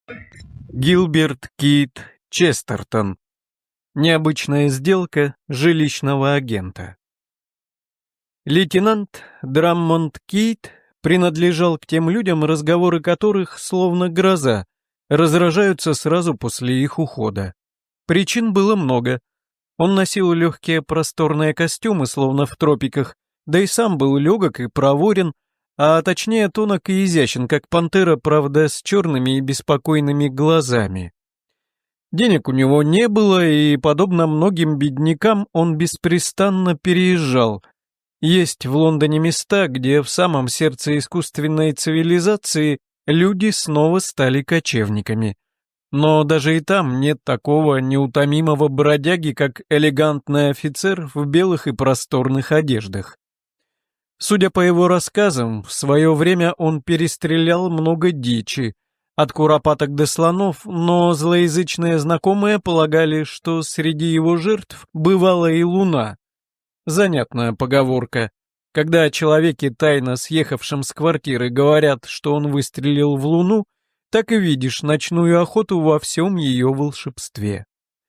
Гилберт Кит Честертон. Необычная сделка жилищного агента. Лейтенант Драммонд Кит принадлежал к тем людям, разговоры которых, словно гроза, разражаются сразу после их ухода. Причин было много. Он носил легкие просторные костюмы, словно в тропиках, да и сам был легок и проворен, а точнее тонок и изящен, как пантера, правда, с черными и беспокойными глазами. Денег у него не было, и, подобно многим беднякам, он беспрестанно переезжал. Есть в Лондоне места, где в самом сердце искусственной цивилизации люди снова стали кочевниками. Но даже и там нет такого неутомимого бродяги, как элегантный офицер в белых и просторных одеждах. Судя по его рассказам, в свое время он перестрелял много дичи, от куропаток до слонов, но злоязычные знакомые полагали, что среди его жертв бывала и луна. Занятная поговорка. Когда о человеке, тайно съехавшем с квартиры, говорят, что он выстрелил в луну, так и видишь ночную охоту во всем ее волшебстве.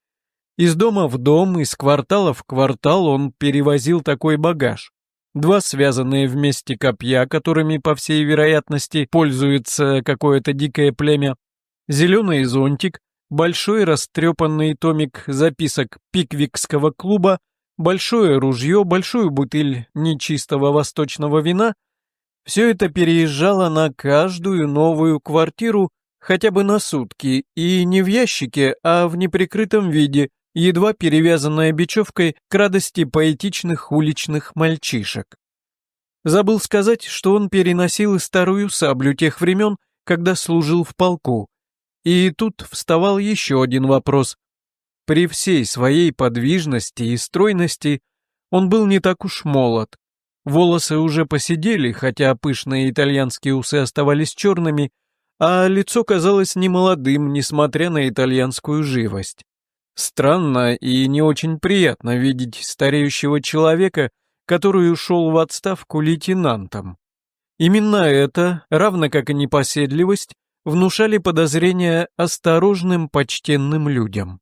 Из дома в дом, из квартала в квартал он перевозил такой багаж. 2 связанные вместе копья, которыми, по всей вероятности, пользуется какое-то дикое племя, зеленый зонтик, большой растрепанный томик записок пиквикского клуба, большое ружье, большую бутыль нечистого восточного вина — все это переезжало на каждую новую квартиру хотя бы на сутки, и не в ящике, а в неприкрытом виде, едва перевязанная бечевкой к радости поэтичных уличных мальчишек. Забыл сказать, что он переносил и старую саблю тех времен, когда служил в полку. И тут вставал еще один вопрос. При всей своей подвижности и стройности он был не так уж молод. Волосы уже поседели, хотя пышные итальянские усы оставались черными, а лицо казалось немолодым, несмотря на итальянскую живость. Странно и не очень приятно видеть стареющего человека, который ушел в отставку лейтенантом. Именно это, равно как и непоседливость, внушали подозрения осторожным почтенным людям.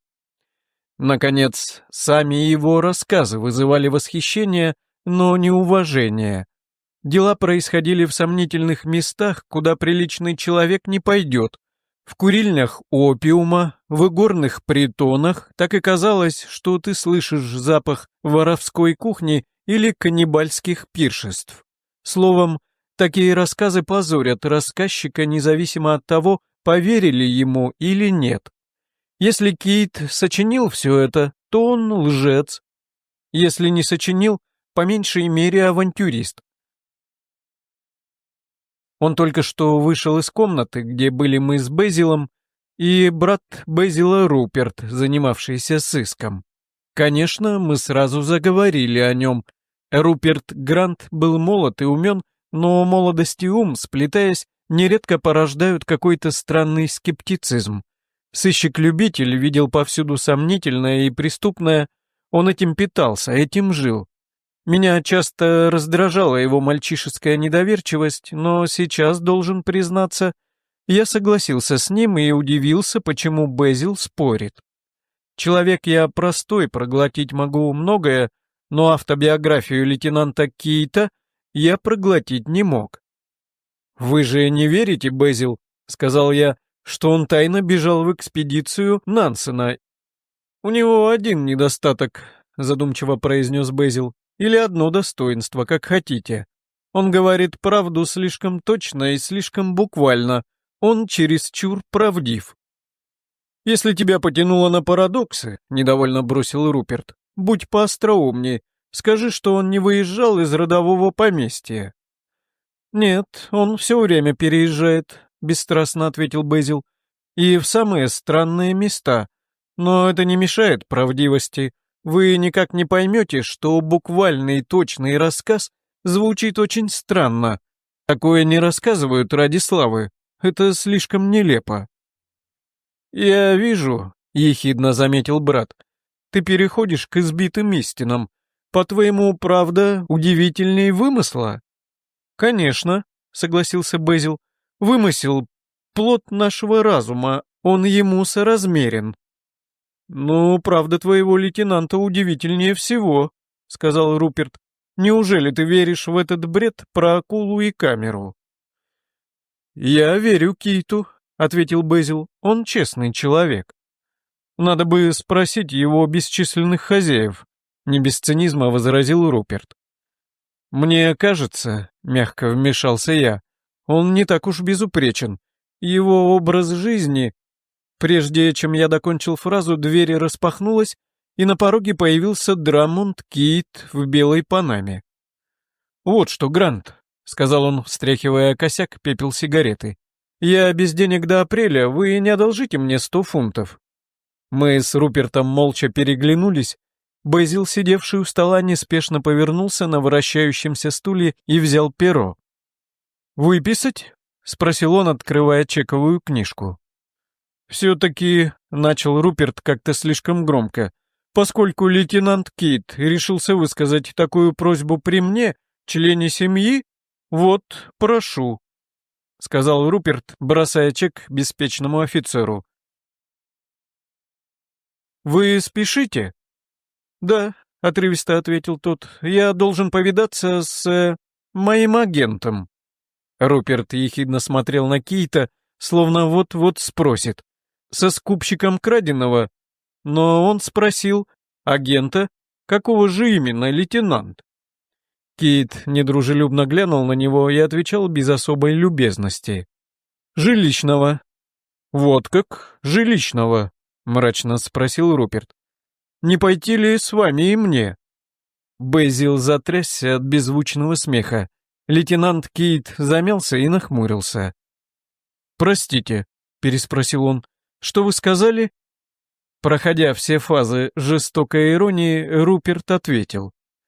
Наконец, сами его рассказы вызывали восхищение, но не уважение. Дела происходили в сомнительных местах, куда приличный человек не пойдет. В курильнях опиума, в игорных притонах так и казалось, что ты слышишь запах воровской кухни или каннибальских пиршеств. Словом, такие рассказы позорят рассказчика независимо от того, поверили ему или нет. Если Кит сочинил все это, то он лжец. Если не сочинил, по меньшей мере авантюрист. Он только что вышел из комнаты, где были мы с Безилом, и брат Безила Руперт, занимавшийся сыском. Конечно, мы сразу заговорили о нем. Руперт Грант был молод и умен, но молодость и ум, сплетаясь, нередко порождают какой-то странный скептицизм. Сыщик-любитель видел повсюду сомнительное и преступное, он этим питался, этим жил. Меня часто раздражала его мальчишеская недоверчивость, но сейчас, должен признаться, я согласился с ним и удивился, почему Безил спорит. Человек я простой, проглотить могу многое, но автобиографию лейтенанта Кита я проглотить не мог. «Вы же не верите, Безил?» — сказал я, что он тайно бежал в экспедицию Нансена. «У него один недостаток», — задумчиво произнес Безил. Или одно достоинство, как хотите. Он говорит правду слишком точно и слишком буквально. Он чересчур правдив. «Если тебя потянуло на парадоксы», — недовольно бросил Руперт, — «будь поостроумней. Скажи, что он не выезжал из родового поместья». «Нет, он все время переезжает», — бесстрастно ответил Безил. «И в самые странные места. Но это не мешает правдивости. Вы никак не поймете, что буквальный и точный рассказ звучит очень странно. Такое не рассказывают ради славы. Это слишком нелепо». «Я вижу», — ехидно заметил брат, — «ты переходишь к избитым истинам. По-твоему, правда удивительней вымысла?» «Конечно», — согласился Безил, — «вымысел плод нашего разума, он ему соразмерен». «Ну, правда твоего лейтенанта удивительнее всего», — сказал Руперт. «Неужели ты веришь в этот бред про акулу и камеру?» «Я верю Киту», — ответил Безил. «Он честный человек. Надо бы спросить его бесчисленных хозяев», — не без цинизма возразил Руперт. «Мне кажется», — мягко вмешался я, — «он не так уж безупречен. Его образ жизни...» Прежде чем я докончил фразу, дверь распахнулась, и на пороге появился Драмонд Кит в белой панаме. «Вот что, Грант», — сказал он, встряхивая косяк пепел сигареты, — «я без денег до апреля, вы не одолжите мне 100 фунтов». Мы с Рупертом молча переглянулись. Безил, сидевший у стола, неспешно повернулся на вращающемся стуле и взял перо. «Выписать?» — спросил он, открывая чековую книжку. «Все-таки», — начал Руперт как-то слишком громко, «поскольку лейтенант Кит решился высказать такую просьбу при мне, члене семьи, вот, прошу», — сказал Руперт, бросая чек беспечному офицеру. «Вы спешите?» «Да», — отрывисто ответил тот, — «я должен повидаться с моим агентом». Руперт ехидно смотрел на Кита, словно вот-вот спросит: «Со скупщиком краденого?» Но он спросил: «Агента? Какого же именно, лейтенант?» Кит недружелюбно глянул на него и отвечал без особой любезности: «Жилищного». «Вот как? Жилищного?» — мрачно спросил Руперт. «Не пойти ли с вами и мне?» Безил затрясся от беззвучного смеха. Лейтенант Кит замялся и нахмурился. «Простите», — переспросил он, — «что вы сказали?» Проходя все фазы жестокой иронии, Руперт ответил: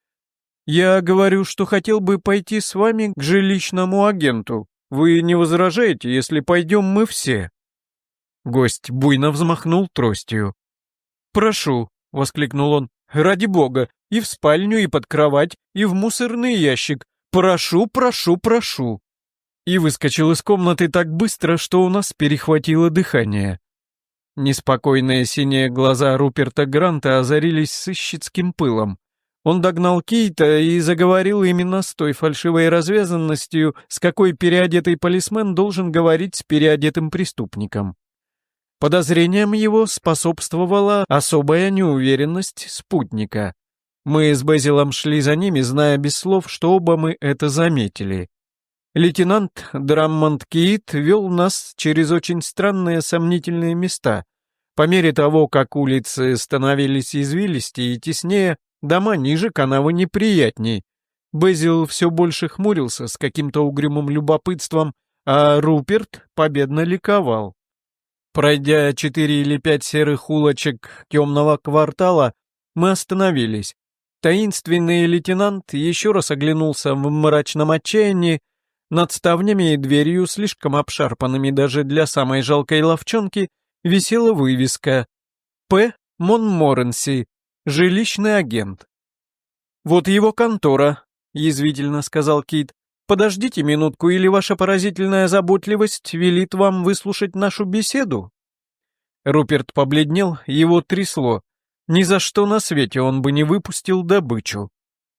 «Я говорю, что хотел бы пойти с вами к жилищному агенту. Вы не возражаете, если пойдем мы все?» Гость буйно взмахнул тростью. «Прошу», — воскликнул он, — «ради бога, и в спальню, и под кровать, и в мусорный ящик. Прошу, прошу, прошу!» И выскочил из комнаты так быстро, что у нас перехватило дыхание. Неспокойные синие глаза Руперта Гранта озарились сыщицким пылом. Он догнал Кита и заговорил именно с той фальшивой развязанностью, с какой переодетый полисмен должен говорить с переодетым преступником. Подозрениям его способствовала особая неуверенность спутника. Мы с Безилом шли за ними, зная без слов, что оба мы это заметили. Лейтенант Драммонд Кит вел нас через очень странные сомнительные места. По мере того, как улицы становились извилистее и теснее, дома ниже, канавы неприятней. Безил все больше хмурился с каким-то угрюмым любопытством, а Руперт победно ликовал. Пройдя 4 или 5 серых улочек темного квартала, мы остановились. Таинственный лейтенант еще раз оглянулся в мрачном отчаянии. Над ставнями и дверью, слишком обшарпанными даже для самой жалкой ловчонки, висела вывеска «П. Монморенси, жилищный агент». «Вот его контора», — язвительно сказал Кит. «Подождите минутку, или ваша поразительная заботливость велит вам выслушать нашу беседу?» Руперт побледнел, его трясло. Ни за что на свете он бы не выпустил добычу.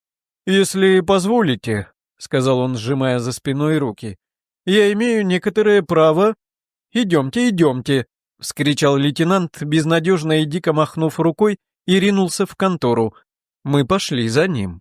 «Если позволите», — сказал он, сжимая за спиной руки, — «я имею некоторое право...» «Идемте, идемте», — вскричал лейтенант, безнадежно и дико махнув рукой, и ринулся в контору. Мы пошли за ним.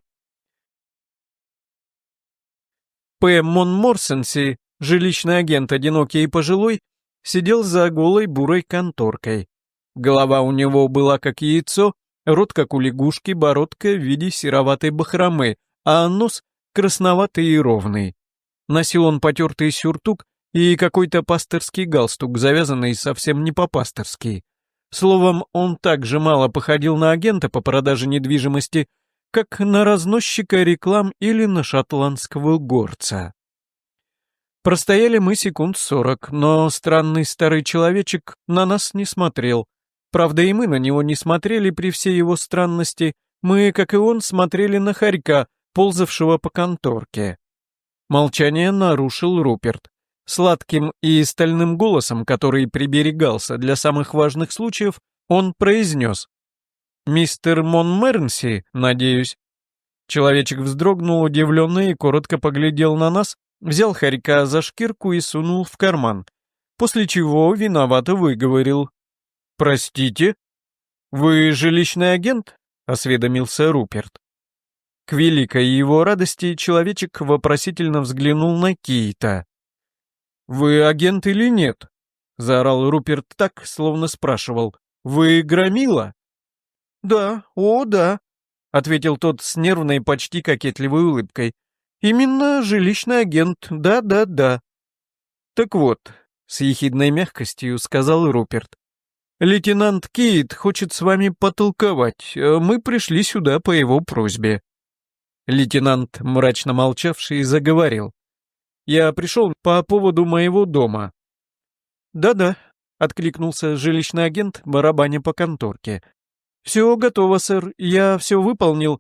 П. Монморсенси, жилищный агент, одинокий и пожилой, сидел за голой бурой конторкой. Голова у него была как яйцо, рот как у лягушки, бородка в виде сероватой бахромы, а нос красноватый и ровный. Носил он потертый сюртук и какой-то пасторский галстук, завязанный совсем не по-пасторски. Словом, он так же мало походил на агента по продаже недвижимости, как на разносчика реклам или на шотландского горца. Простояли мы секунд 40, но странный старый человечек на нас не смотрел. Правда, и мы на него не смотрели при всей его странности. Мы, как и он, смотрели на хорька, ползавшего по конторке. Молчание нарушил Руперт. Сладким и стальным голосом, который приберегался для самых важных случаев, он произнес: «Мистер Монмернси, надеюсь». Человечек вздрогнул удивленно и коротко поглядел на нас, взял хорька за шкирку и сунул в карман, после чего виновато выговорил: «Простите, вы жилищный агент?» — осведомился Руперт. К великой его радости человечек вопросительно взглянул на Кита. «Вы агент или нет?» — заорал Руперт так, словно спрашивал: «Вы громила?» «Да, о, да», — ответил тот с нервной, почти кокетливой улыбкой. «Именно жилищный агент, да-да-да». «Так вот», — с ехидной мягкостью сказал Руперт, «лейтенант Кит хочет с вами потолковать. Мы пришли сюда по его просьбе». Лейтенант, мрачно молчавший, заговорил: «Я пришел по поводу моего дома». «Да-да», — откликнулся жилищный агент, барабаня по конторке. «Все готово, сэр, я все выполнил.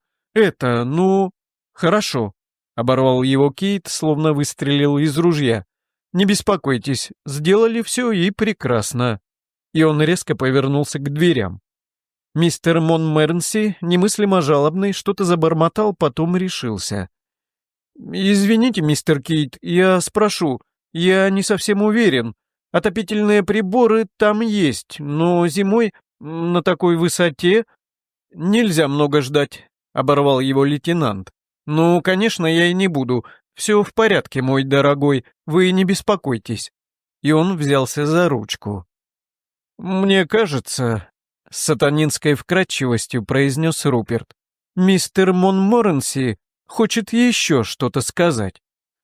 Хорошо», — оборвал его Кейт, словно выстрелил из ружья. «Не беспокойтесь, сделали все и прекрасно». И он резко повернулся к дверям. Мистер Монмернси, немыслимо жалобный, что-то забормотал, потом решился. «Извините, мистер Кейт, я спрошу. Я не совсем уверен. Отопительные приборы там есть, но зимой на такой высоте нельзя много ждать», — оборвал его лейтенант. «Ну, конечно, я и не буду. Все в порядке, мой дорогой, вы не беспокойтесь». И он взялся за ручку. «Мне кажется», — с сатанинской вкрадчивостью произнес Руперт, «мистер Монморенси хочет еще что-то сказать».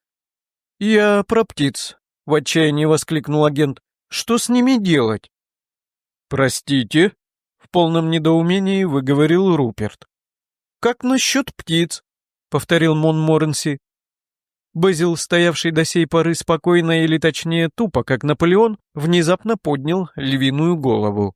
«Я про птиц», — в отчаянии воскликнул агент. «Что с ними делать?» «Простите», — в полном недоумении выговорил Руперт. «Как насчет птиц?» — повторил Монморенси. Безил, стоявший до сей поры спокойно или точнее тупо, как Наполеон, внезапно поднял львиную голову.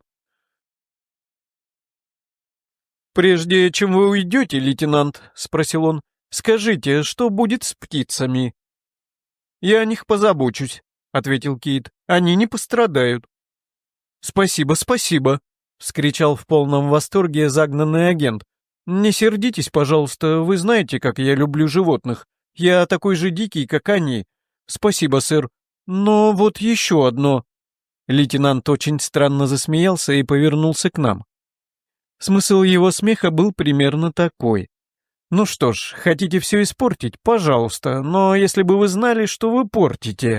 «Прежде чем вы уйдете, лейтенант», — спросил он, — «скажите, что будет с птицами?» «Я о них позабочусь», — ответил Кит. «Они не пострадают». «Спасибо, спасибо», — вскричал в полном восторге загнанный агент. «Не сердитесь, пожалуйста, вы знаете, как я люблю животных. Я такой же дикий, как они. Спасибо, сэр. Но вот еще одно». Лейтенант очень странно засмеялся и повернулся к нам. Смысл его смеха был примерно такой. «Ну что ж, хотите все испортить? Пожалуйста, но если бы вы знали, что вы портите».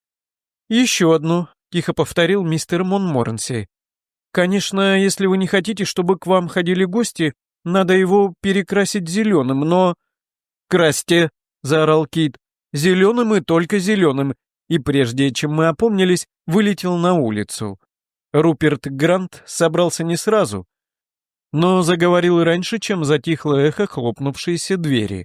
«Еще одно», — тихо повторил мистер Монморенси. «Конечно, если вы не хотите, чтобы к вам ходили гости, надо его перекрасить зеленым, но...» «Красьте!» — заорал Кит. «Зеленым и только зеленым!» И прежде чем мы опомнились, вылетел на улицу. Руперт Грант собрался не сразу, но заговорил раньше, чем затихло эхо хлопнувшейся двери.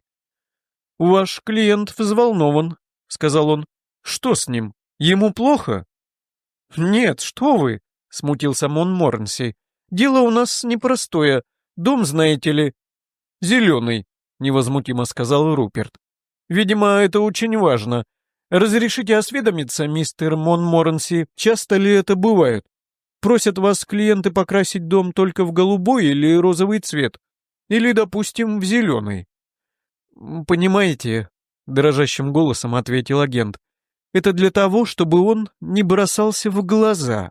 «Ваш клиент взволнован», — сказал он. «Что с ним? Ему плохо?» «Нет, что вы!» — смутился Монморенси. «Дело у нас непростое. Дом, знаете ли...» «Зеленый», — невозмутимо сказал Руперт. «Видимо, это очень важно. Разрешите осведомиться, мистер Монморенси, часто ли это бывает? Просят вас клиенты покрасить дом только в голубой или розовый цвет? Или, допустим, в зеленый?» «Понимаете», — дрожащим голосом ответил агент, «это для того, чтобы он не бросался в глаза».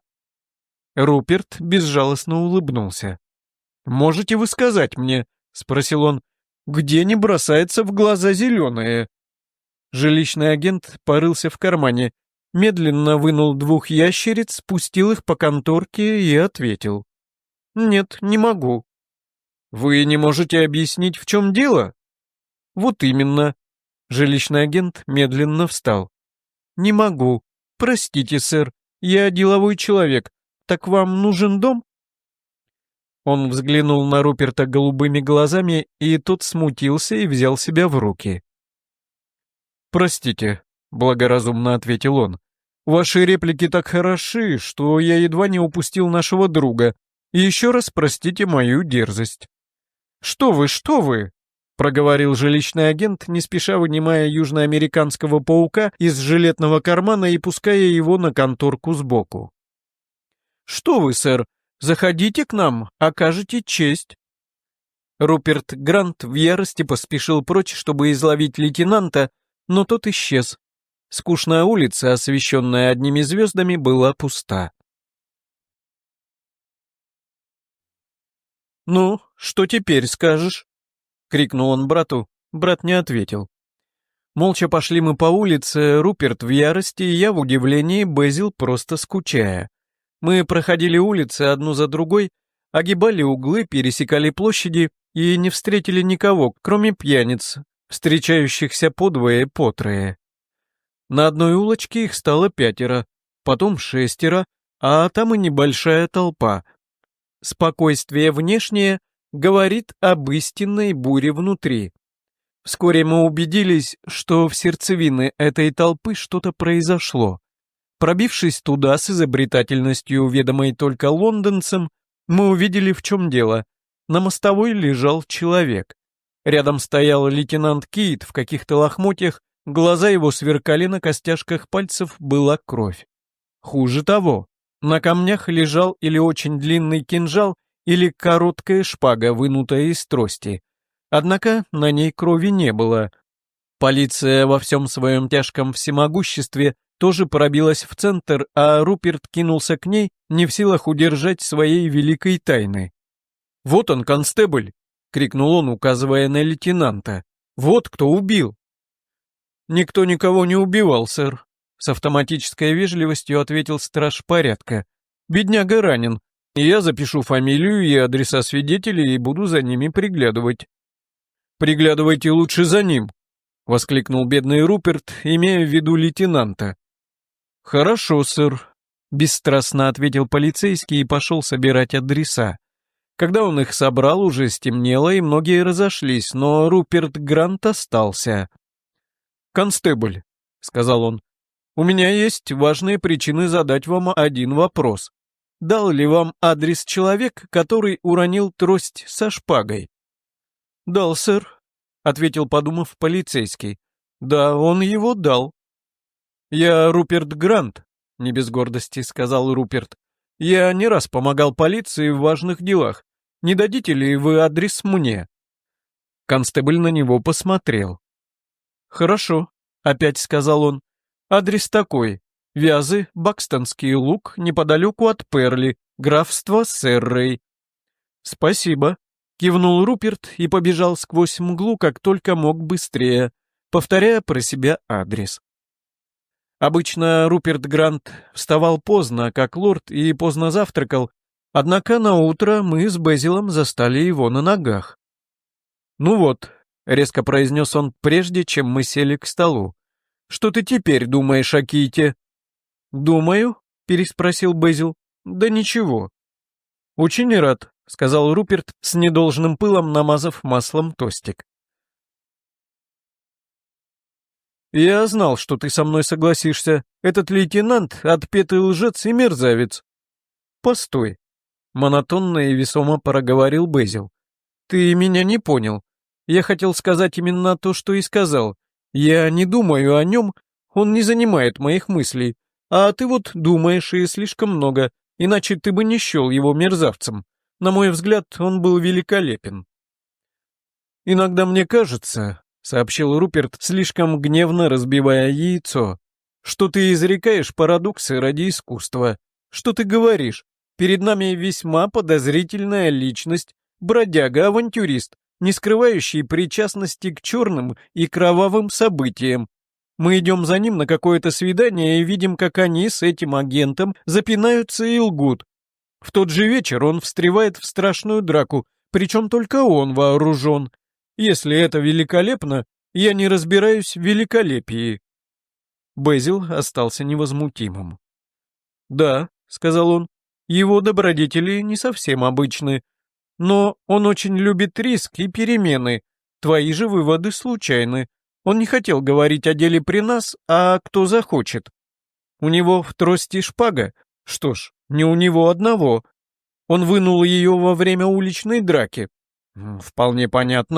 Руперт безжалостно улыбнулся. «Можете вы сказать мне, — спросил он, — где не бросается в глаза зеленое?» Жилищный агент порылся в кармане, медленно вынул 2 ящериц, спустил их по конторке и ответил. «Нет, не могу». «Вы не можете объяснить, в чем дело?» «Вот именно». Жилищный агент медленно встал. «Не могу. Простите, сэр, я деловой человек. Так вам нужен дом?» Он взглянул на Руперта голубыми глазами, и тот смутился и взял себя в руки. «Простите», — благоразумно ответил он. «Ваши реплики так хороши, что я едва не упустил нашего друга. И еще раз простите мою дерзость». Что вы!» проговорил жилищный агент, не спеша вынимая южноамериканского паука из жилетного кармана и пуская его на конторку сбоку. «Что вы, сэр, заходите к нам, окажете честь». Руперт Грант в ярости поспешил прочь, чтобы изловить лейтенанта, но тот исчез. Скучная улица, освещенная одними звездами, была пуста. «Ну, что теперь скажешь?» — крикнул он брату. Брат не ответил. Молча пошли мы по улице, Руперт в ярости, и я в удивлении, Бэзил просто скучая. Мы проходили улицы одну за другой, огибали углы, пересекали площади и не встретили никого, кроме пьяниц, встречающихся подвое и потрое. На одной улочке их стало 5, потом 6, а там и небольшая толпа. Спокойствие внешнее говорит об истинной буре внутри. Вскоре мы убедились, что в сердцевине этой толпы что-то произошло. Пробившись туда с изобретательностью, ведомой только лондонцам, мы увидели, в чем дело. На мостовой лежал человек. Рядом стоял лейтенант Кит в каких-то лохмотьях, глаза его сверкали, на костяшках пальцев была кровь. Хуже того, на камнях лежал или очень длинный кинжал, или короткая шпага, вынутая из трости. Однако на ней крови не было. Полиция во всем своем тяжком всемогуществе тоже пробилась в центр, а Руперт кинулся к ней, не в силах удержать своей великой тайны. «Вот он, констебль!» — крикнул он, указывая на лейтенанта. «Вот кто убил!» «Никто никого не убивал, сэр», — с автоматической вежливостью ответил страж порядка. «Бедняга ранен. Я запишу фамилию и адреса свидетелей и буду за ними приглядывать». «Приглядывайте лучше за ним», — воскликнул бедный Руперт, имея в виду лейтенанта. «Хорошо, сэр», — бесстрастно ответил полицейский и пошел собирать адреса. Когда он их собрал, уже стемнело, и многие разошлись, но Руперт Грант остался. «Констебль», — сказал он, — «у меня есть важные причины задать вам один вопрос. Дал ли вам адрес человек, который уронил трость со шпагой?» «Дал, сэр», — ответил, подумав, полицейский. «Да, он его дал». «Я Руперт Грант», — не без гордости сказал Руперт. «Я не раз помогал полиции в важных делах. Не дадите ли вы адрес мне?» Констебль на него посмотрел. «Хорошо», — опять сказал он. «Адрес такой. Вязы, Бакстонский луг, неподалеку от Перли, графство Серрей». «Спасибо», — кивнул Руперт и побежал сквозь мглу, как только мог быстрее, повторяя про себя адрес. Обычно Руперт Грант вставал поздно, как лорд, и поздно завтракал, однако на утро мы с Бэзилом застали его на ногах. «Ну вот», — резко произнес он, прежде чем мы сели к столу, — «что ты теперь думаешь о Ките?» «Думаю?» — переспросил Бэзил. «Да ничего». «Очень рад», — сказал Руперт, с недолжным пылом намазав маслом тостик. «Я знал, что ты со мной согласишься. Этот лейтенант — отпетый лжец и мерзавец». «Постой», — монотонно и весомо проговорил Бэзил. «Ты меня не понял. Я хотел сказать именно то, что и сказал. Я не думаю о нем, он не занимает моих мыслей. А ты вот думаешь и слишком много, иначе ты бы не счел его мерзавцем. На мой взгляд, он был великолепен». «Иногда мне кажется», — сообщил Руперт, слишком гневно разбивая яйцо, «что ты изрекаешь парадоксы ради искусства. Что ты говоришь? Перед нами весьма подозрительная личность, бродяга-авантюрист, не скрывающий причастности к черным и кровавым событиям. Мы идем за ним на какое-то свидание и видим, как они с этим агентом запинаются и лгут. В тот же вечер он встревает в страшную драку, причем только он вооружен. Если это великолепно, я не разбираюсь в великолепии». Бэзил остался невозмутимым. «Да», — сказал он, — «его добродетели не совсем обычны, но он очень любит риск и перемены. Твои же выводы случайны. Он не хотел говорить о деле при нас, а кто захочет. У него в трости шпага. Что ж, не у него одного. Он вынул ее во время уличной драки. Вполне понятно.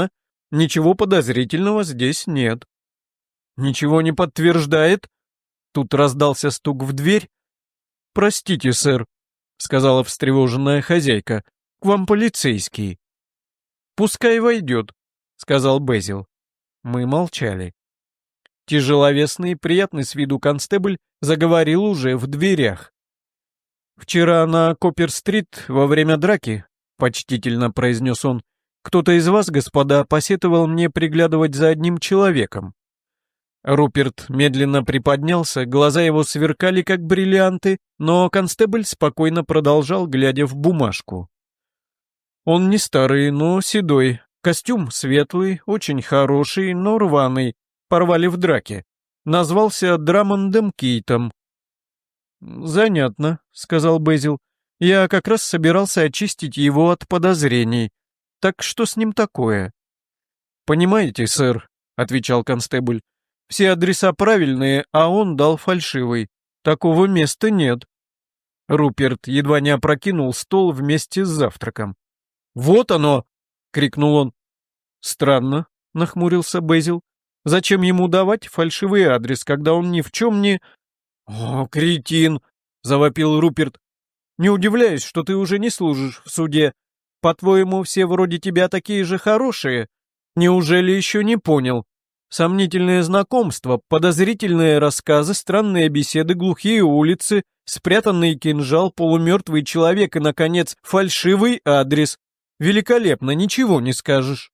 Ничего подозрительного здесь нет». «Ничего не подтверждает?» Тут раздался стук в дверь. «Простите, сэр», — сказала встревоженная хозяйка, — «к вам полицейский». «Пускай войдет», — сказал Бэзил. Мы молчали. Тяжеловесный и приятный с виду констебль заговорил уже в дверях. «Вчера на Коппер-стрит во время драки», — почтительно произнес он, — «кто-то из вас, господа, посетовал мне приглядывать за одним человеком». Руперт медленно приподнялся, глаза его сверкали, как бриллианты, но констебль спокойно продолжал, глядя в бумажку. «Он не старый, но седой, костюм светлый, очень хороший, но рваный, порвали в драке. Назвался Драмондом Кейтом». «Занятно», — сказал Бэзил. «Я как раз собирался очистить его от подозрений. Так что с ним такое?» «Понимаете, сэр», — отвечал констебль, — «все адреса правильные, а он дал фальшивый. Такого места нет». Руперт едва не опрокинул стол вместе с завтраком. «Вот оно!» — крикнул он. «Странно», — нахмурился Бэзил. «Зачем ему давать фальшивый адрес, когда он ни в чем не...» «О, кретин!» — завопил Руперт. «Не удивляюсь, что ты уже не служишь в суде. По-твоему, все вроде тебя такие же хорошие? Неужели еще не понял? Сомнительные знакомства, подозрительные рассказы, странные беседы, глухие улицы, спрятанный кинжал, полумертвый человек и, наконец, фальшивый адрес. Великолепно, ничего не скажешь».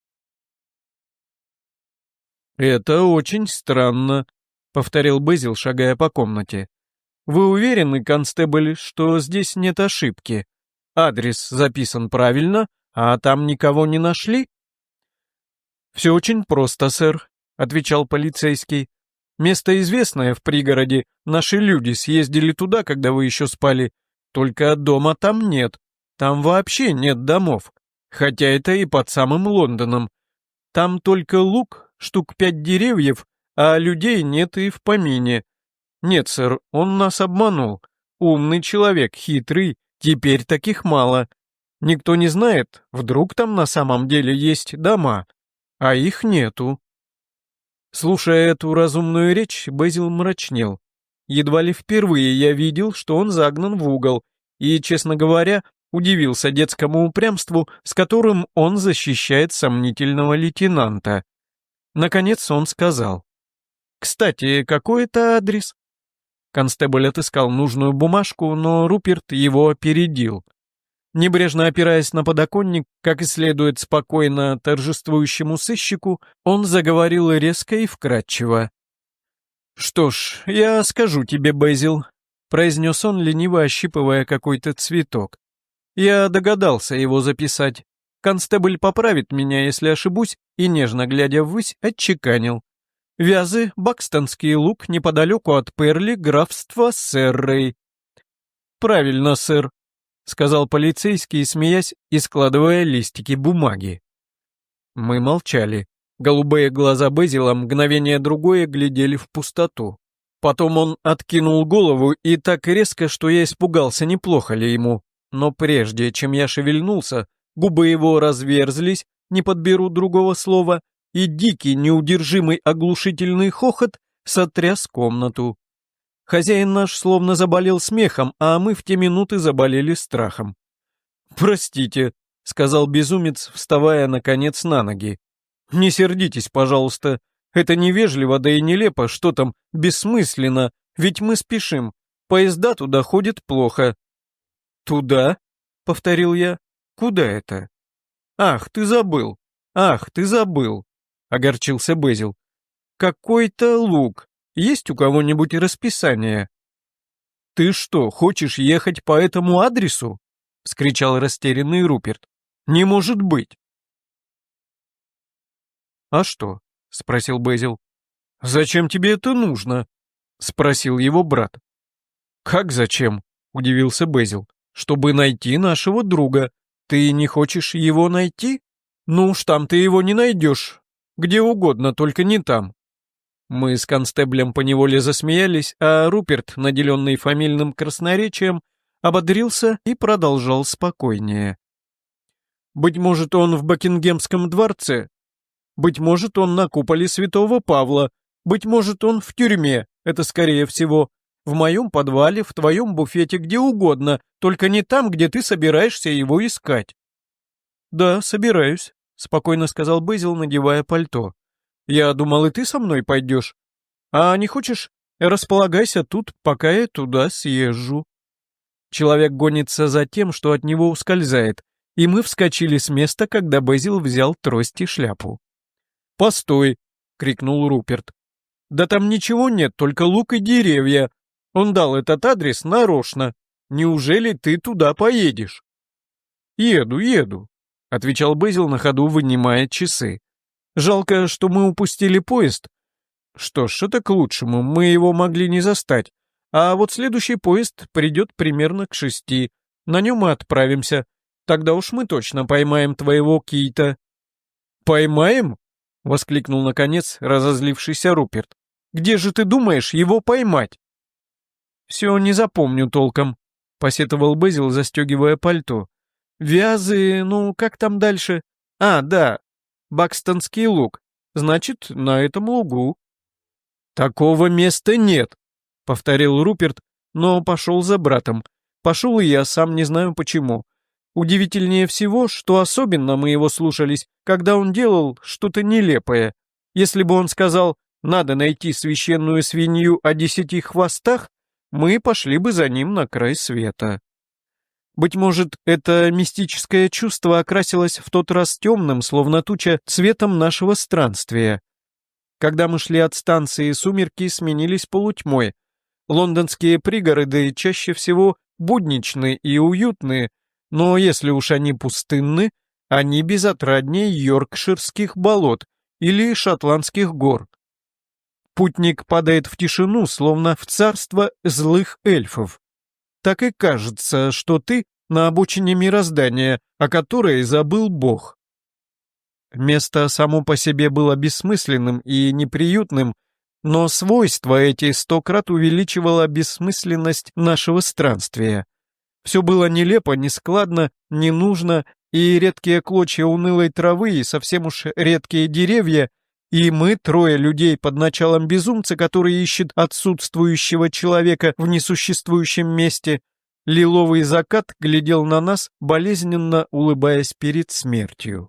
«Это очень странно», — повторил Бэзил, шагая по комнате. «Вы уверены, констебль, что здесь нет ошибки? Адрес записан правильно, а там никого не нашли?» «Все очень просто, сэр», — отвечал полицейский. «Место известное в пригороде, наши люди съездили туда, когда вы еще спали. Только дома там нет, там вообще нет домов, хотя это и под самым Лондоном. Там только луг, штук 5 деревьев, а людей нет и в помине. Нет, сэр, он нас обманул. Умный человек, хитрый, теперь таких мало. Никто не знает, вдруг там на самом деле есть дома, а их нету». Слушая эту разумную речь, Бэзил мрачнел. Едва ли впервые я видел, что он загнан в угол, и, честно говоря, удивился детскому упрямству, с которым он защищает сомнительного лейтенанта. Наконец он сказал: «Кстати, какой это адрес?» Констебль отыскал нужную бумажку, но Руперт его опередил. Небрежно опираясь на подоконник, как и следует спокойно торжествующему сыщику, он заговорил резко и вкратчиво. «Что ж, я скажу тебе, Бэзил», — произнес он, лениво ощипывая какой-то цветок. «Я догадался его записать. Констебль поправит меня, если ошибусь, и, нежно глядя ввысь, отчеканил. Вязы, Бакстонский луг, неподалеку от Перли, графство Серрей». «Правильно, сэр», — сказал полицейский, смеясь и складывая листики бумаги. Мы молчали. Голубые глаза Бэзила мгновение-другое глядели в пустоту. Потом он откинул голову и так резко, что я испугался, неплохо ли ему. Но прежде чем я шевельнулся, губы его разверзлись, не подберу другого слова, и дикий, неудержимый оглушительный хохот сотряс комнату. Хозяин наш словно заболел смехом, а мы в те минуты заболели страхом. «Простите», — сказал безумец, вставая, наконец, на ноги. «Не сердитесь, пожалуйста. Это невежливо, да и нелепо, что там, бессмысленно, ведь мы спешим. Поезда туда ходят плохо». «Туда?» — повторил я. «Куда это?» «Ах, ты забыл! Ах, ты забыл!» — огорчился Бэзил. «Какой-то луг. Есть у кого-нибудь расписание?» «Ты что, хочешь ехать по этому адресу?» — вскричал растерянный Руперт. «Не может быть!» «А что?» — спросил Бэзил. «Зачем тебе это нужно?» — спросил его брат. «Как зачем?» — удивился Бэзил. «Чтобы найти нашего друга. Ты не хочешь его найти? Ну уж там ты его не найдешь. Где угодно, только не там». Мы с констеблем поневоле засмеялись, а Руперт, наделенный фамильным красноречием, ободрился и продолжал спокойнее. «Быть может, он в Букингемском дворце? Быть может, он на куполе святого Павла. Быть может, он в тюрьме, это скорее всего. В моем подвале, в твоем буфете, где угодно, только не там, где ты собираешься его искать». «Да, собираюсь», — спокойно сказал Бэзил, надевая пальто. «Я думал, и ты со мной пойдешь. А не хочешь, располагайся тут, пока я туда съезжу». Человек гонится за тем, что от него ускользает, и мы вскочили с места, когда Бэзил взял трость и шляпу. «Постой!» — крикнул Руперт. «Да там ничего нет, только луг и деревья. Он дал этот адрес нарочно. Неужели ты туда поедешь?» «Еду», — отвечал Бэзил на ходу, вынимая часы. «Жалко, что мы упустили поезд. Что ж, это к лучшему, мы его могли не застать. А вот следующий поезд придет примерно к 6. На нем мы отправимся. Тогда уж мы точно поймаем твоего Кита». «Поймаем?» — воскликнул наконец разозлившийся Руперт. «Где же ты думаешь его поймать?» «Все не запомню толком», — посетовал Бэзил, застегивая пальто. «Вязы, ну, как там дальше? А, да, Бакстонский луг. Значит, на этом лугу». «Такого места нет», — повторил Руперт, но пошел за братом. Пошел и я, сам не знаю почему. Удивительнее всего, что особенно мы его слушались, когда он делал что-то нелепое. Если бы он сказал «надо найти священную свинью о 10 хвостах», мы пошли бы за ним на край света. Быть может, это мистическое чувство окрасилось в тот раз темным, словно туча, цветом нашего странствия. Когда мы шли от станции, сумерки сменились полутьмой. Лондонские пригороды чаще всего будничны и уютны, но если уж они пустынны, они безотраднее йоркширских болот или шотландских гор. Путник падает в тишину, словно в царство злых эльфов. Так и кажется, что ты на обочине мироздания, о которой забыл Бог. Место само по себе было бессмысленным и неприютным, но свойства эти 100 крат увеличивало бессмысленность нашего странствия. Все было нелепо, нескладно, не нужно, и редкие клочья унылой травы, и совсем уж редкие деревья, и мы, 3 людей под началом безумца, который ищет отсутствующего человека в несуществующем месте. Лиловый закат глядел на нас, болезненно улыбаясь перед смертью.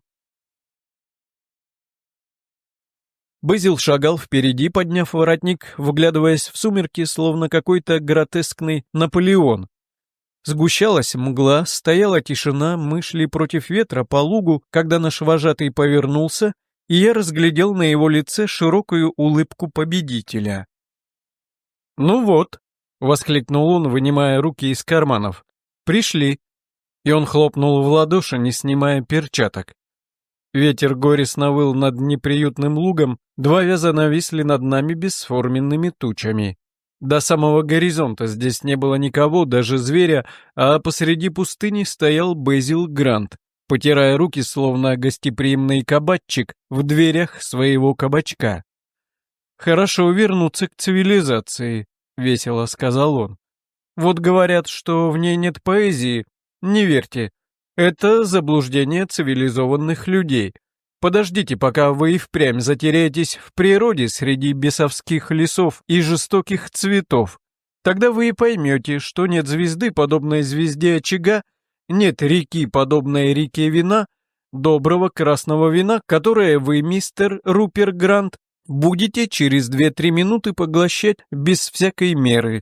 Бэзил шагал впереди, подняв воротник, вглядываясь в сумерки, словно какой-то гротескный Наполеон. Сгущалась мгла, стояла тишина, мы шли против ветра по лугу, когда наш вожатый повернулся, и я разглядел на его лице широкую улыбку победителя. «Ну вот», — воскликнул он, вынимая руки из карманов, — «пришли». И он хлопнул в ладоши, не снимая перчаток. Ветер горестно выл над неприютным лугом, 2 вяза нависли над нами бесформенными тучами. До самого горизонта здесь не было никого, даже зверя, а посреди пустыни стоял Бэзил Грант, потирая руки, словно гостеприимный кабачик в дверях своего кабачка. «Хорошо вернуться к цивилизации», — весело сказал он. «Вот говорят, что в ней нет поэзии. Не верьте. Это заблуждение цивилизованных людей. Подождите, пока вы и впрямь затеряетесь в природе среди бесовских лесов и жестоких цветов. Тогда вы и поймете, что нет звезды, подобной звезде очага, нет реки, подобной реке вина, доброго красного вина, которое вы, мистер Руперт Грант, будете через 2-3 минуты поглощать без всякой меры».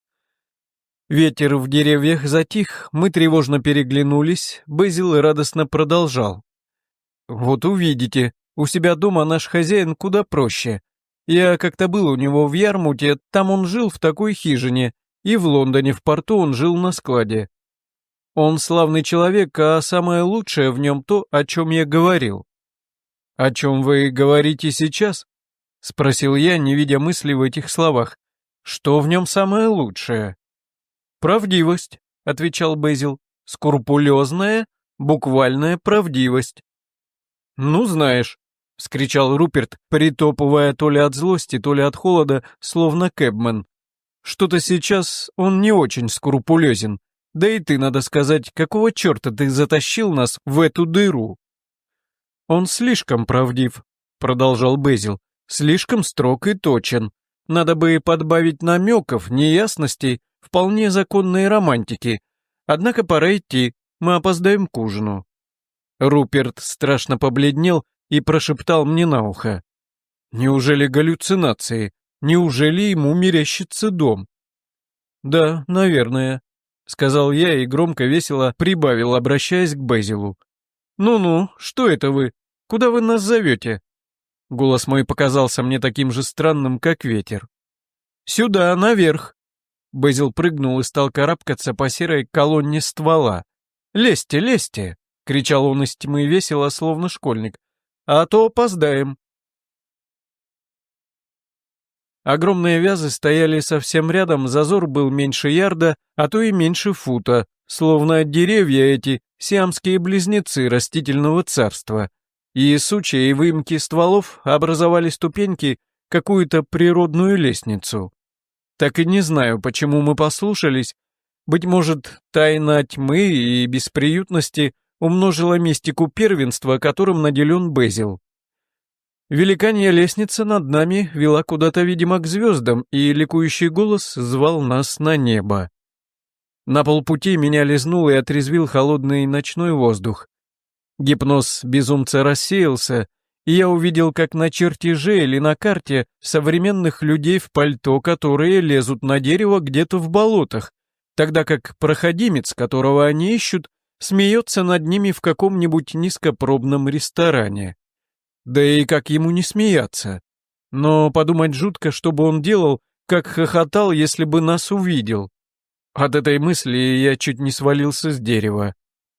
Ветер в деревьях затих, мы тревожно переглянулись, Бэзил радостно продолжал. «Вот увидите, у себя дома наш хозяин куда проще. Я как-то был у него в Ярмуте, там он жил в такой хижине, и в Лондоне в порту он жил на складе. Он славный человек, а самое лучшее в нем то, о чем я говорил». «О чем вы говорите сейчас?» — спросил я, не видя мысли в этих словах. «Что в нем самое лучшее?» «Правдивость», — отвечал Бэзил, — «скрупулезная, буквальная правдивость». «Ну, знаешь», — вскричал Руперт, притопывая то ли от злости, то ли от холода, словно кэбмен. «Что-то сейчас он не очень скрупулезен. Да и ты, надо сказать, какого черта ты затащил нас в эту дыру?» «Он слишком правдив», продолжал Безил, слишком строг и точен. Надо бы подбавить намеков, неясностей, вполне законной романтики. Однако пора идти, мы опоздаем к ужину. Руперт страшно побледнел и прошептал мне на ухо. Неужели галлюцинации? Неужели ему мерещится дом? Да, наверное, сказал я и громко весело прибавил, обращаясь к Безилу. Ну-ну, что это вы? Куда вы нас зовете? Голос мой показался мне таким же странным, как ветер. Сюда, наверх. Безил прыгнул и стал карабкаться по серой колонне ствола. «Лезьте, лезьте!» — кричал он из тьмы весело, словно школьник. «А то опоздаем!» Огромные вязы стояли совсем рядом, зазор был меньше ярда, а то и меньше фута, словно деревья эти — сиамские близнецы растительного царства. И сучья и выемки стволов образовали ступеньки, какую-то природную лестницу. Так и не знаю, почему мы послушались. Быть может, тайна тьмы и бесприютности умножила мистику первенства, которым наделен Безил. Великанья лестница над нами вела куда-то, видимо, к звездам, и ликующий голос звал нас на небо. На полпути меня лизнул и отрезвил холодный ночной воздух. Гипноз безумца рассеялся, и я увидел, как на чертеже или на карте современных людей в пальто, которые лезут на дерево где-то в болотах, тогда как проходимец, которого они ищут, смеется над ними в каком-нибудь низкопробном ресторане. Да и как ему не смеяться? Но подумать жутко, что бы он делал, как хохотал, если бы нас увидел. От этой мысли я чуть не свалился с дерева.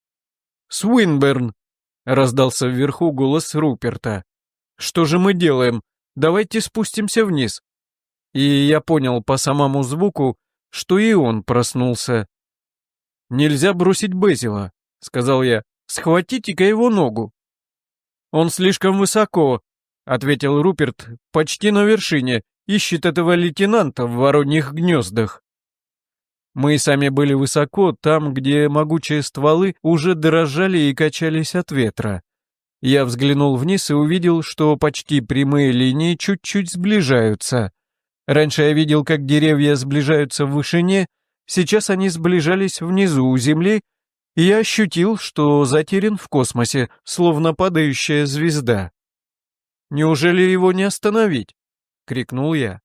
«Суинберн!» — раздался вверху голос Руперта. «Что же мы делаем? Давайте спустимся вниз». И я понял по самому звуку, что и он проснулся. «Нельзя бросить Безила», — сказал я. «Схватите-ка его ногу». «Он слишком высоко», — ответил Руперт, — «почти на вершине, ищет этого лейтенанта в вороньих гнездах». Мы сами были высоко, там, где могучие стволы уже дрожали и качались от ветра. Я взглянул вниз и увидел, что почти прямые линии чуть-чуть сближаются. Раньше я видел, как деревья сближаются в вышине, сейчас они сближались внизу у земли, и я ощутил, что затерян в космосе, словно падающая звезда. «Неужели его не остановить?» — крикнул я.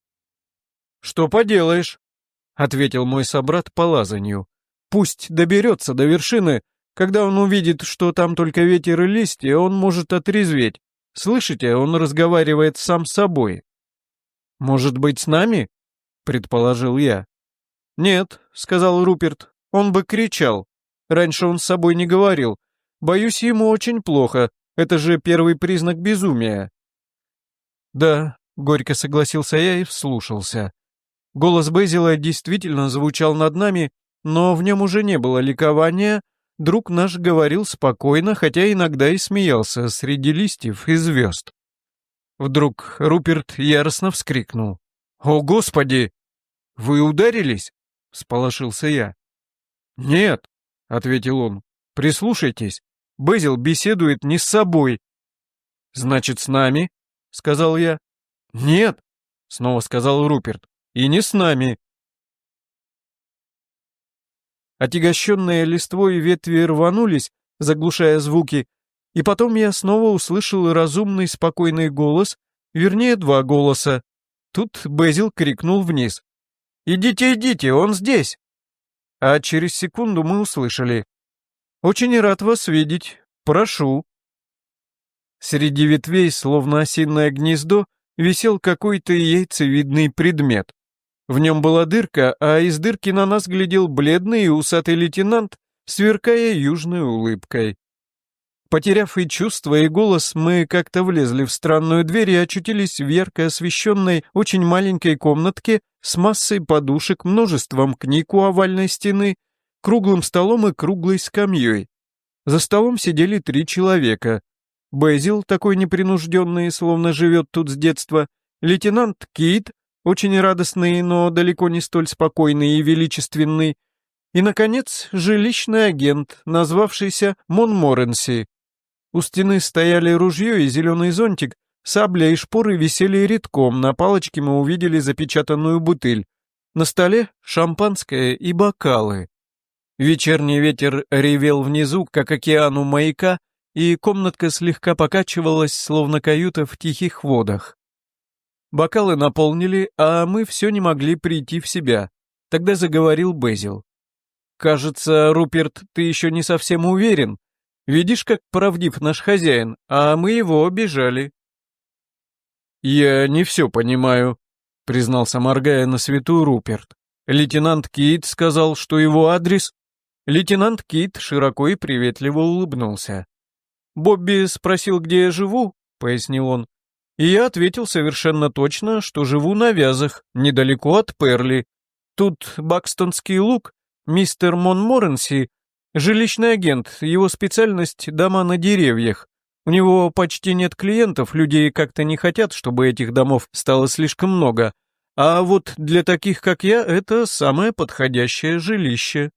«Что поделаешь?» — ответил мой собрат по лазанью. «Пусть доберется до вершины. Когда он увидит, что там только ветер и листья, он может отрезветь. Слышите, он разговаривает сам с собой». «Может быть, с нами?» — предположил я. «Нет», — сказал Руперт, — «он бы кричал. Раньше он с собой не говорил. Боюсь, ему очень плохо. Это же первый признак безумия». «Да», — горько согласился я и вслушался. Голос Безила действительно звучал над нами, но в нем уже не было ликования. Друг наш говорил спокойно, хотя иногда и смеялся среди листьев и звезд. Вдруг Руперт яростно вскрикнул. «О, Господи! Вы ударились?» — всполошился я. «Нет», — ответил он, — «прислушайтесь, Безил беседует не с собой». «Значит, с нами?» — сказал я. «Нет», — снова сказал Руперт, — «и не с нами». Отягощенные листвой ветви рванулись, заглушая звуки, и потом я снова услышал разумный спокойный голос, вернее, два голоса. Тут Безил крикнул вниз. «Идите, идите, он здесь!» А через секунду мы услышали: «Очень рад вас видеть. Прошу». Среди ветвей, словно осиное гнездо, висел какой-то яйцевидный предмет. В нем была дырка, а из дырки на нас глядел бледный и усатый лейтенант, сверкая южной улыбкой. Потеряв и чувство, и голос, мы как-то влезли в странную дверь и очутились в ярко освещенной, очень маленькой комнатке с массой подушек, множеством книг у овальной стены, круглым столом и круглой скамьей. За столом сидели 3 человека. Безил, такой непринужденный, словно живет тут с детства, лейтенант Кит, очень радостный, но далеко не столь спокойный и величественный, и, наконец, жилищный агент, назвавшийся Монморенси. У стены стояли ружье и зеленый зонтик, Сабля и шпоры висели редком, на палочке мы увидели запечатанную бутыль. На столе шампанское и бокалы. Вечерний ветер ревел внизу, как океан у маяка, и комнатка слегка покачивалась, словно каюта в тихих водах. Бокалы наполнили, а мы все не могли прийти в себя. Тогда заговорил Безил. «Кажется, Руперт, ты еще не совсем уверен. Видишь, как правдив наш хозяин, а мы его обижали». «Я не все понимаю», — признался, моргая на свету Руперт. «Лейтенант Кит сказал, что его адрес...» Лейтенант Кит широко и приветливо улыбнулся. «Бобби спросил, где я живу», — пояснил он. «И я ответил совершенно точно, что живу на Вязах, недалеко от Перли. Тут Бакстонский луг, мистер Монморенси, жилищный агент, его специальность — дома на деревьях. У него почти нет клиентов, люди как-то не хотят, чтобы этих домов стало слишком много. А вот для таких, как я, это самое подходящее жилище».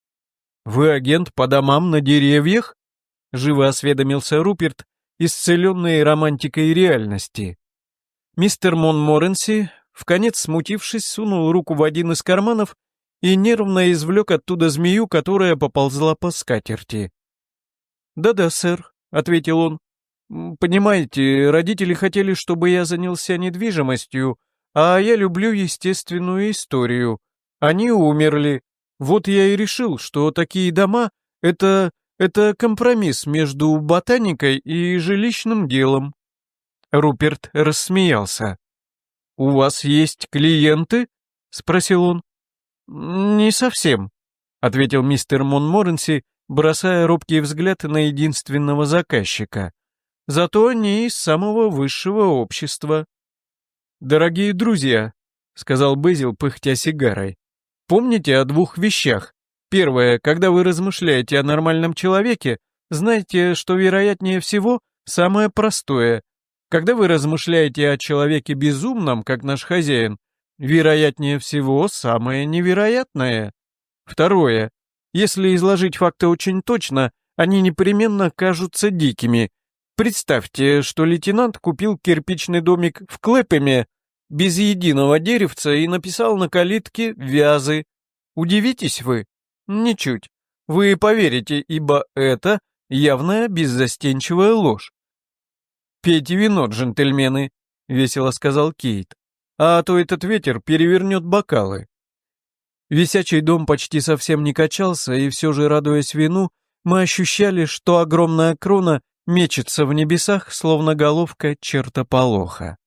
«Вы агент по домам на деревьях?» — живо осведомился Руперт, исцеленный романтикой реальности. Мистер Монморенси, вконец смутившись, сунул руку в один из карманов и нервно извлек оттуда змею, которая поползла по скатерти. «Да-да, сэр», — ответил он. «Понимаете, родители хотели, чтобы я занялся недвижимостью, а я люблю естественную историю. Они умерли. Вот я и решил, что такие дома — это компромисс между ботаникой и жилищным делом». Руперт рассмеялся. «У вас есть клиенты?» — спросил он. «Не совсем», — ответил мистер Монморенси, бросая робкий взгляд на единственного заказчика. «Зато они из самого высшего общества». «Дорогие друзья», — сказал Безил, пыхтя сигарой, — «помните о двух вещах. Первое, когда вы размышляете о нормальном человеке, знайте, что вероятнее всего самое простое. Когда вы размышляете о человеке безумном, как наш хозяин, вероятнее всего самое невероятное. Второе, если изложить факты очень точно, они непременно кажутся дикими. Представьте, что лейтенант купил кирпичный домик в Клэпеме без единого деревца и написал на калитке «Вязы». Удивитесь вы? Ничуть. Вы поверите, ибо это явная беззастенчивая ложь. «Пейте вино, джентльмены», — весело сказал Кейт, «а то этот ветер перевернет бокалы». Висячий дом почти совсем не качался, и все же, радуясь вину, мы ощущали, что огромная крона мечется в небесах, словно головка чертополоха.